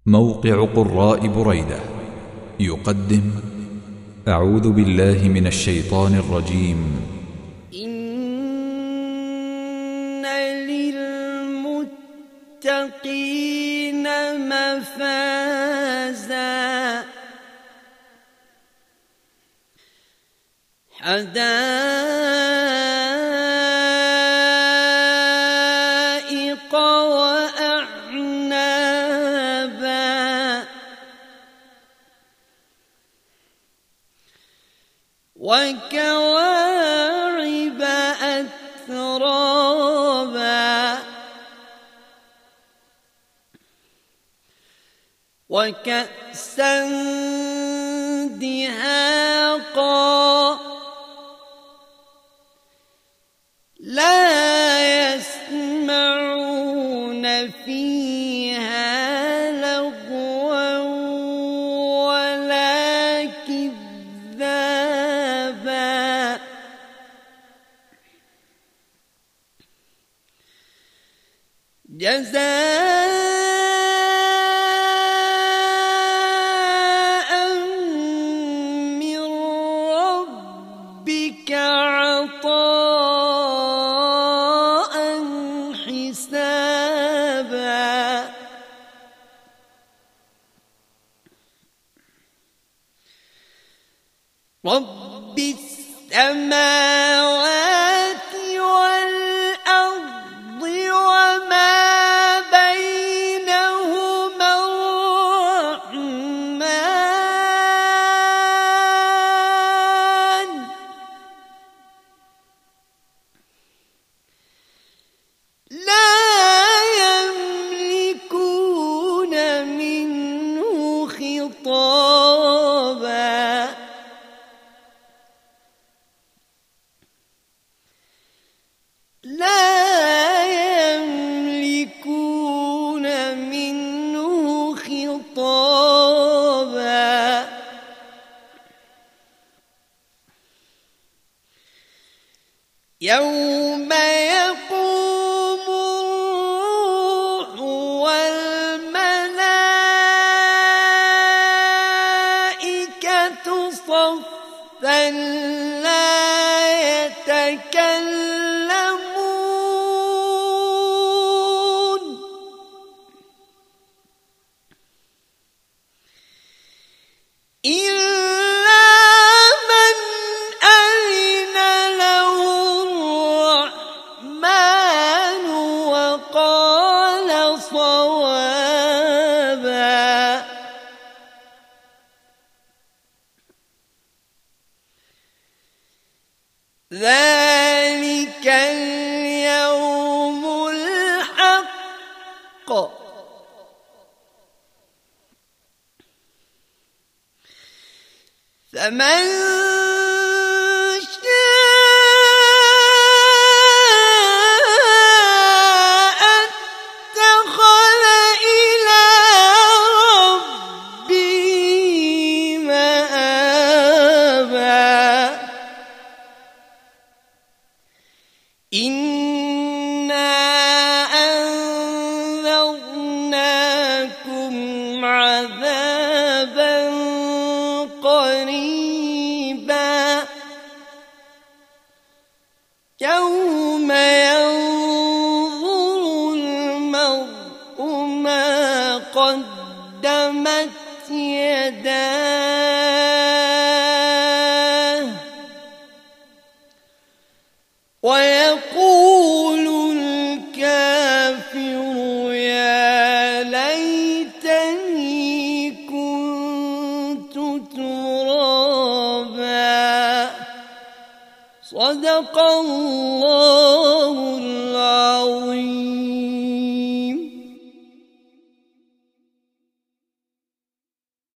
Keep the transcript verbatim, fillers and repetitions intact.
موقع قراء بريدة يقدم أعوذ بالله من الشيطان الرجيم. إن للمتقين مفازا حدائق وأعنابا وكواعب أترابا وكأسا دهاقا لا يسمعون فيها لغوا ولا كذابا جزاء من ربك عطاء حسابا رب السماوات والأرض وما بينهما الرحمن لا يملكون منه خطابا لا يملكون منه خطابا يوم يقوم الروح والملائكة صفا لا يتكلمون إلا من أذن له الرحمن وقال صوابا ذلك اليوم الحق فمن شاء اتخذ إلى ربه مآبا إنا أنذرناكم عذابا قريبا يوم ينظر المرء ما قدمت يداه ويقول الكافر يا ليتني كنت ترابا صدق الله